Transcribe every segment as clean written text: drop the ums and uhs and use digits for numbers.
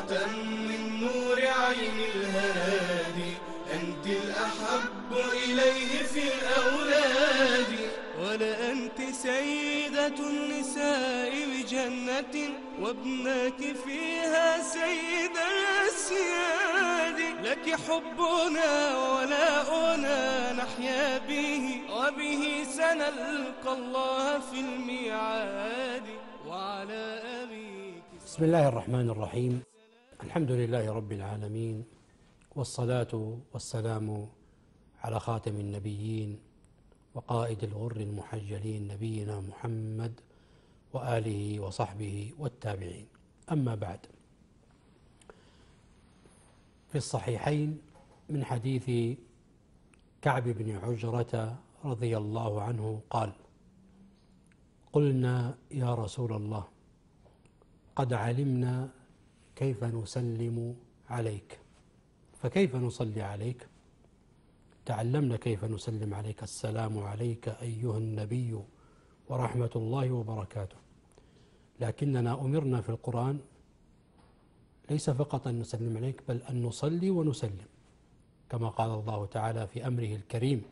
قطرة من نور عين الهادي، أنت الأحب إليه في الأولاد. ولأنت سيدة النساء بجنة، وابنك فيها سيد الأسياد. لك حبنا ولاؤنا نحيا به، وبه سنلقى الله في الميعاد. وعلى أبيك بسم الله الرحمن الرحيم. الحمد لله رب العالمين، والصلاة والسلام على خاتم النبيين وقائد الغر المحجلين نبينا محمد وآله وصحبه والتابعين. أما بعد، في الصحيحين من حديث كعب بن عجرة رضي الله عنه قال: قلنا يا رسول الله قد علمنا كيف نسلم عليك، فكيف نصلي عليك؟ تعلمنا كيف نسلم عليك: السلام عليك أيها النبي ورحمة الله وبركاته. لكننا أمرنا في القرآن ليس فقط أن نسلم عليك، بل أن نصلي ونسلم، كما قال الله تعالى في أمره الكريم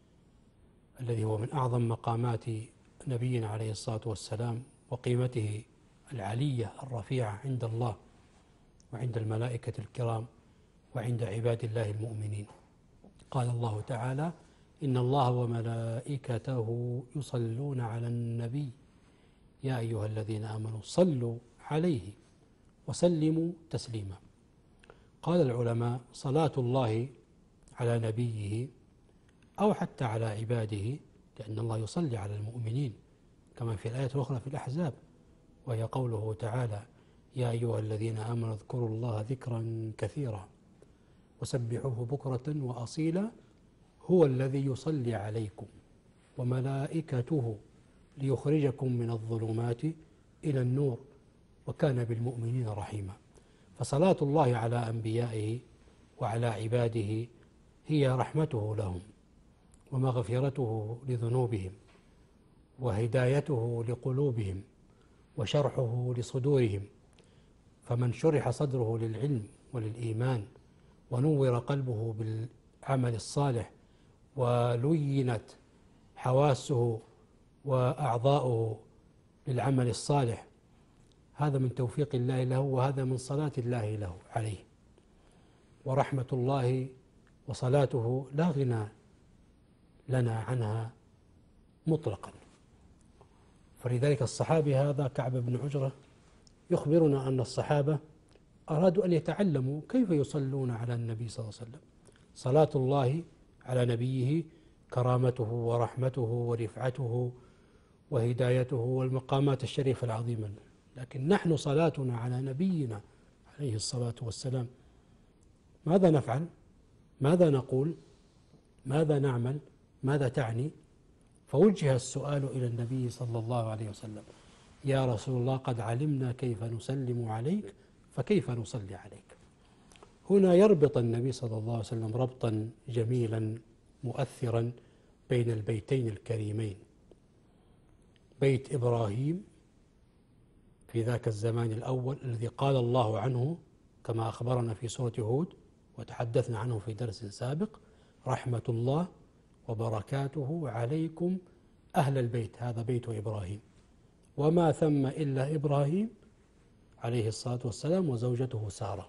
الذي هو من أعظم مقامات نبينا عليه الصلاة والسلام وقيمته العلية الرفيعة عند الله وعند الملائكة الكرام وعند عباد الله المؤمنين. قال الله تعالى: إن الله وملائكته يصلون على النبي يا أيها الذين آمنوا صلوا عليه وسلموا تسليما. قال العلماء: صلاة الله على نبيه أو حتى على عباده، لأن الله يصلي على المؤمنين كما في الآية الأخرى في الأحزاب، وهي قوله تعالى: يا أيها الذين آمنوا اذكروا الله ذكرا كثيرا وسبحوه بكرة وأصيلا هو الذي يصلي عليكم وملائكته ليخرجكم من الظلمات إلى النور وكان بالمؤمنين رحيما. فصلاة الله على أنبيائه وعلى عباده هي رحمته لهم ومغفرته لذنوبهم وهدايته لقلوبهم وشرحه لصدورهم. فمن شرح صدره للعلم وللإيمان ونور قلبه بالعمل الصالح ولينت حواسه وأعضاؤه للعمل الصالح، هذا من توفيق الله له، وهذا من صلاة الله له عليه. ورحمة الله وصلاته لا غنى لنا عنها مطلقا. فلذلك الصحابي هذا كعب بن عجرة يخبرنا أن الصحابة أرادوا أن يتعلموا كيف يصلون على النبي صلى الله عليه وسلم. صلاة الله على نبيه كرامته ورحمته ورفعته وهدايته والمقامات الشريفة العظيمة. لكن نحن صلاتنا على نبينا عليه الصلاة والسلام ماذا نفعل؟ ماذا نقول؟ ماذا نعمل؟ ماذا تعني؟ فوجه السؤال إلى النبي صلى الله عليه وسلم: يا رسول الله قد علمنا كيف نسلم عليك، فكيف نصلي عليك؟ هنا يربط النبي صلى الله عليه وسلم ربطا جميلا مؤثرا بين البيتين الكريمين، بيت إبراهيم في ذاك الزمان الأول الذي قال الله عنه كما أخبرنا في سورة هود وتحدثنا عنه في درس سابق: رحمة الله وبركاته عليكم أهل البيت، هذا بيت إبراهيم، وما ثم إلا إبراهيم عليه الصلاة والسلام وزوجته سارة.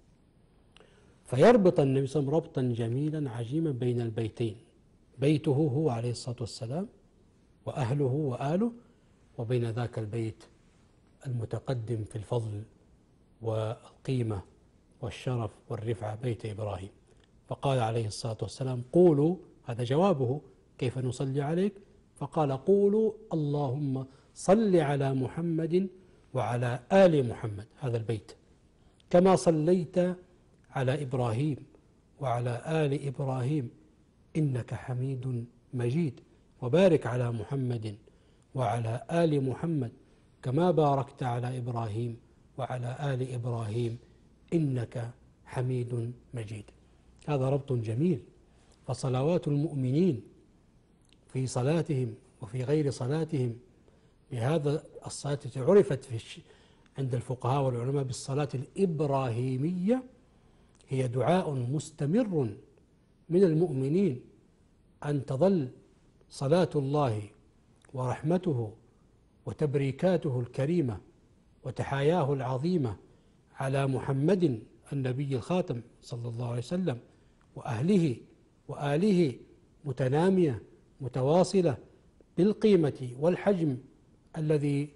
فيربط النبي صلى الله عليه وسلم ربطا جميلا عجيما بين البيتين، بيته هو عليه الصلاة والسلام وأهله وآله، وبين ذاك البيت المتقدم في الفضل والقيمة والشرف والرفعة، بيت إبراهيم. فقال عليه الصلاة والسلام: قولوا، هذا جوابه كيف نصلي عليك، فقال: قولوا اللهم صل على محمد وعلى آل محمد، هذا البيت، كما صليت على إبراهيم وعلى آل إبراهيم إنك حميد مجيد، وبارك على محمد وعلى آل محمد كما باركت على إبراهيم وعلى آل إبراهيم إنك حميد مجيد. هذا ربط جميل. فصلوات المؤمنين في صلاتهم وفي غير صلاتهم بهذا الصلاة عرفت عند الفقهاء والعلماء بالصلاة الإبراهيمية هي دعاء مستمر من المؤمنين أن تظل صلاة الله ورحمته وتبريكاته الكريمة وتحاياه العظيمة على محمد النبي الخاتم صلى الله عليه وسلم وأهله وآله متنامية متواصلة بالقيمة والحجم الذي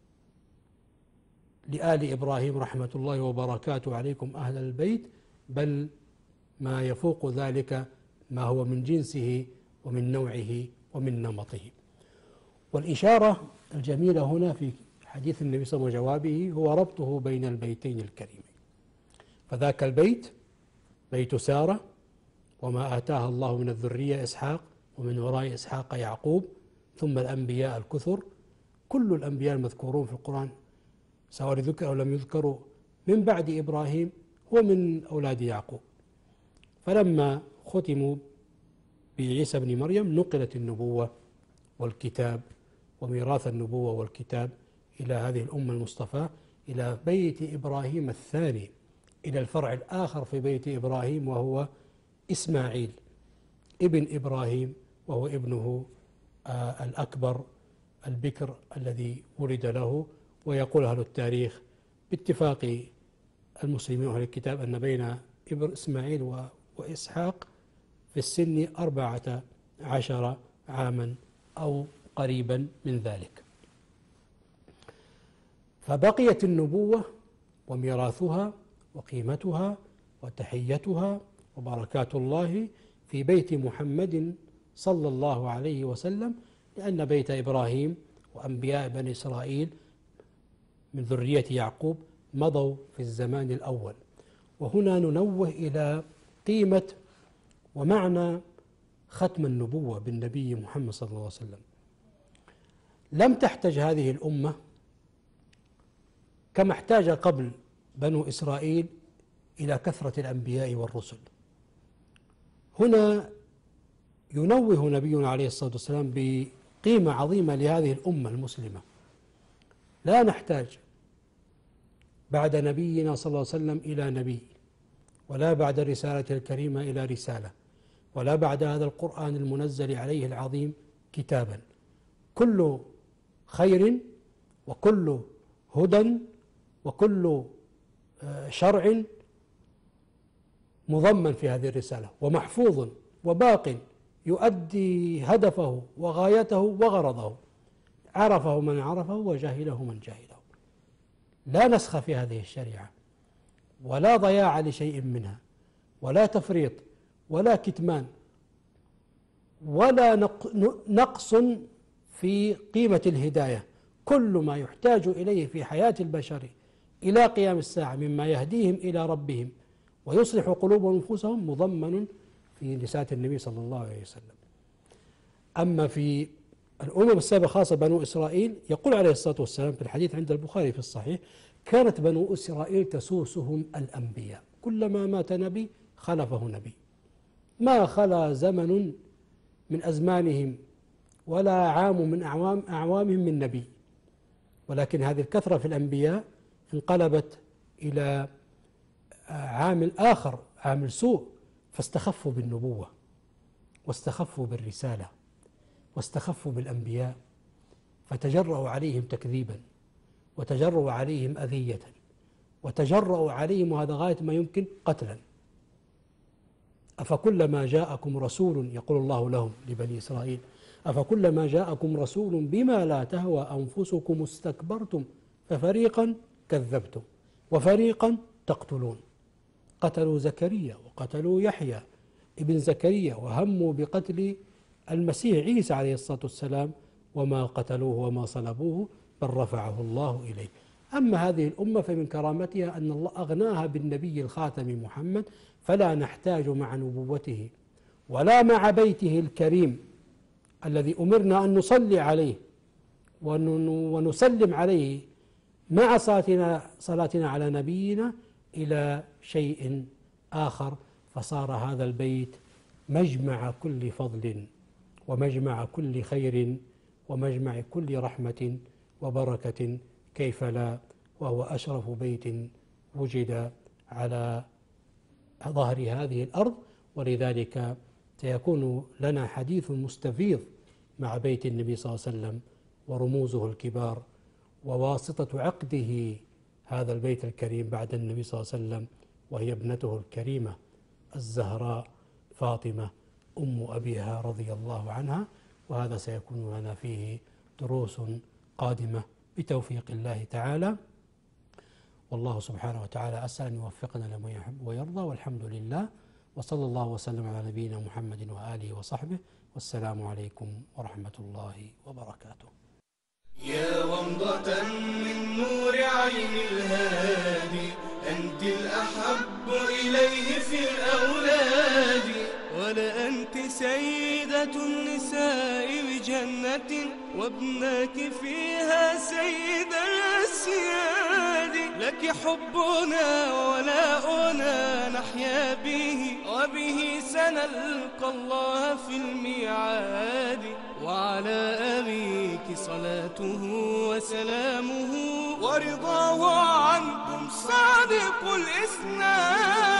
لآل إبراهيم رحمة الله وبركاته عليكم أهل البيت، بل ما يفوق ذلك ما هو من جنسه ومن نوعه ومن نمطه. والإشارة الجميلة هنا في حديث النبي صلى الله عليه وسلم وجوابه هو ربطه بين البيتين الكريمين، فذاك البيت بيت سارة وما آتاها الله من الذرية إسحاق، ومن وراء إسحاق يعقوب، ثم الأنبياء الكثر، كل الأنبياء المذكورون في القرآن سواء ذكروا أو لم يذكروا من بعد إبراهيم هو من أولاد يعقوب. فلما ختموا بعيسى بن مريم نقلت النبوة والكتاب وميراث النبوة والكتاب إلى هذه الأمة المصطفى، إلى بيت إبراهيم الثاني، إلى الفرع الآخر في بيت إبراهيم وهو إسماعيل ابن إبراهيم، وهو ابنه الأكبر البكر الذي ولد له. ويقول أهل التاريخ باتفاق المسلمين وأهل الكتاب أن بين إسماعيل وإسحاق في السن 14 عاما أو قريبا من ذلك. فبقيت النبوة وميراثها وقيمتها وتحيتها وبركات الله في بيت محمد صلى الله عليه وسلم، لأن بيت إبراهيم وأنبياء بني إسرائيل من ذرية يعقوب مضوا في الزمان الأول. وهنا ننوه إلى قيمة ومعنى ختم النبوة بالنبي محمد صلى الله عليه وسلم. لم تحتج هذه الأمة كما احتاج قبل بنو إسرائيل إلى كثرة الأنبياء والرسل. هنا ينوه نبينا عليه الصلاة والسلام بقيمة عظيمة لهذه الأمة المسلمة. لا نحتاج بعد نبينا صلى الله عليه وسلم إلى نبي، ولا بعد رسالته الكريمة إلى رسالة، ولا بعد هذا القرآن المنزل عليه العظيم كتابا. كل خير وكل هدى وكل شرع مضمن في هذه الرسالة ومحفوظ وباق يؤدي هدفه وغايته وغرضه، عرفه من عرفه وجهله من جهله. لا نسخ في هذه الشريعة ولا ضياع لشيء منها، ولا تفريط ولا كتمان ولا نقص في قيمة الهداية. كل ما يحتاج إليه في حياة البشر إلى قيام الساعة مما يهديهم إلى ربهم ويصلح قلوبهم ونفوسهم مضمن في رسالة النبي صلى الله عليه وسلم. أما في الأمم السابقة خاصة بنو إسرائيل، يقول عليه الصلاة والسلام في الحديث عند البخاري في الصحيح: كانت بنو إسرائيل تسوسهم الأنبياء، كلما مات نبي خلفه نبي، ما خلا زمن من أزمانهم ولا عام من أعوامهم من نبي. ولكن هذه الكثرة في الأنبياء انقلبت إلى عامل آخر، عامل سوء، فاستخفوا بالنبوة واستخفوا بالرسالة واستخفوا بالأنبياء، فتجرؤوا عليهم تكذيبا وتجرؤوا عليهم أذية وتجرؤوا عليهم، وهذا غاية ما يمكن، قتلا. أفكلما جاءكم رسول، يقول الله لهم لبني إسرائيل: أفكلما جاءكم رسول بما لا تهوى أنفسكم استكبرتم ففريقا كذبتم وفريقا تقتلون. قتلوا زكريا وقتلوا يحيى ابن زكريا وهموا بقتل المسيح عيسى عليه الصلاة والسلام، وما قتلوه وما صلبوه بل رفعه الله إليه. أما هذه الأمة فمن كرامتها أن الله أغناها بالنبي الخاتم محمد، فلا نحتاج مع نبوته ولا مع بيته الكريم الذي أمرنا أن نصلي عليه ونسلم عليه مع صلاتنا على نبينا إلى شيء آخر. فصار هذا البيت مجمع كل فضل ومجمع كل خير ومجمع كل رحمة وبركة، كيف لا وهو أشرف بيت وجد على ظهر هذه الأرض، ولذلك سيكون لنا حديث مستفيض مع بيت النبي صلى الله عليه وسلم ورموزه الكبار وواسطة عقده هذا البيت الكريم بعد النبي صلى الله عليه وسلم، وهي ابنته الكريمة الزهراء فاطمة أم أبيها رضي الله عنها. وهذا سيكون لنا فيه دروس قادمة بتوفيق الله تعالى. والله سبحانه وتعالى أسأل أن يوفقنا لما يحب ويرضى، والحمد لله، وصلى الله وسلم على نبينا محمد وآله وصحبه، والسلام عليكم ورحمة الله وبركاته. يا ومضة من نور عين الهادي، أنت الأحب إليه في الأولاد، ولأنت سيدة النساء بجنة، وابنك فيها سيد الأسياد. لك حبنا وولاؤنا نحيا به، وبه سنلقى الله في الميعاد. وعلى أبيك صلاته وسلامه، ورضاه عنكم صادق الإسناد.